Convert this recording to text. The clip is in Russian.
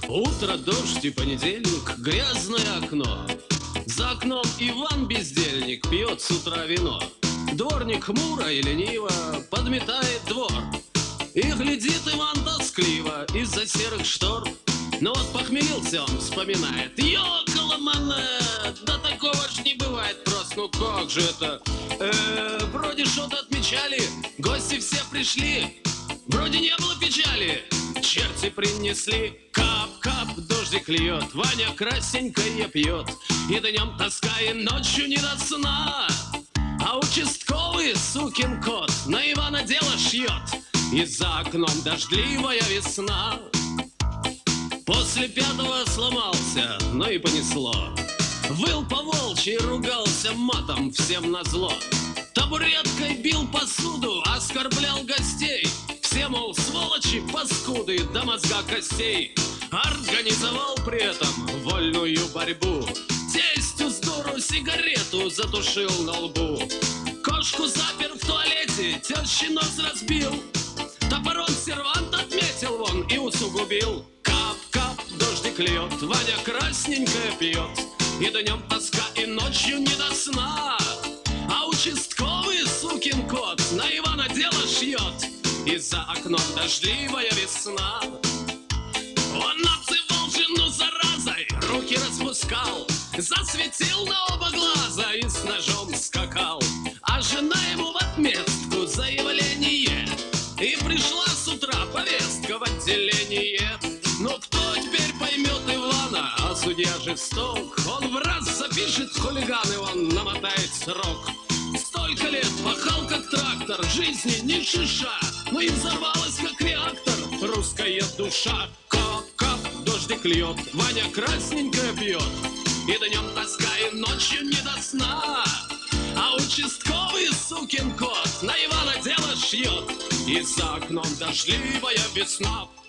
Утро, дождь и понедельник, грязное окно. За окном Иван бездельник пьет с утра вино. Дворник хмуро и лениво подметает двор. И глядит Иван тоскливо из-за серых штор. Но вот похмелился он, вспоминает: ёкаламане, да такого ж не бывает просто, ну как же это? Вроде что-то отмечали, гости все пришли. Вроде не было печали, черти принесли. Кап-кап, дождик льет, Ваня красненькое пьет. И днем тоска, и ночью не до сна. А участковый сукин кот на Ивана дело шьет. И за окном дождливая весна. После пятого сломался, но и понесло. Выл по-волчьи, ругался матом всем назло. Табуреткой бил посуду, оскорблял гостей. Все, мол, сволочи, паскуды, до мозга костей. Организовал при этом вольную борьбу. Тестю с дуру сигарету затушил на лбу. Кошку запер в туалете, тещи нос разбил. Топором сервант отметил вон и усугубил. Кап-кап, дождик льет, Ваня красненькое пьет. И днем тоска, и ночью не до сна. А участковый сукин кот на Ивана дело шьет. И за окном дождливая весна. Он обзывал жену заразой, руки распускал, засветил на оба глаза и с ножом скакал. А жена ему в отместку заявление. И пришла с утра повестка в отделение. Но кто теперь поймет Ивана, а судья жесток. Он в раз запишет хулиган, и он намотает срок. Столько лет пахал как трактор, жизни ни шиша. Но и взорвалась как реактор русская душа. Кап-кап, дождик льет, Ваня красненькое пьет. И днем тоска, и ночью не до сна. А участковый сукин кот на Ивана дело шьет. И за окном дождливая весна.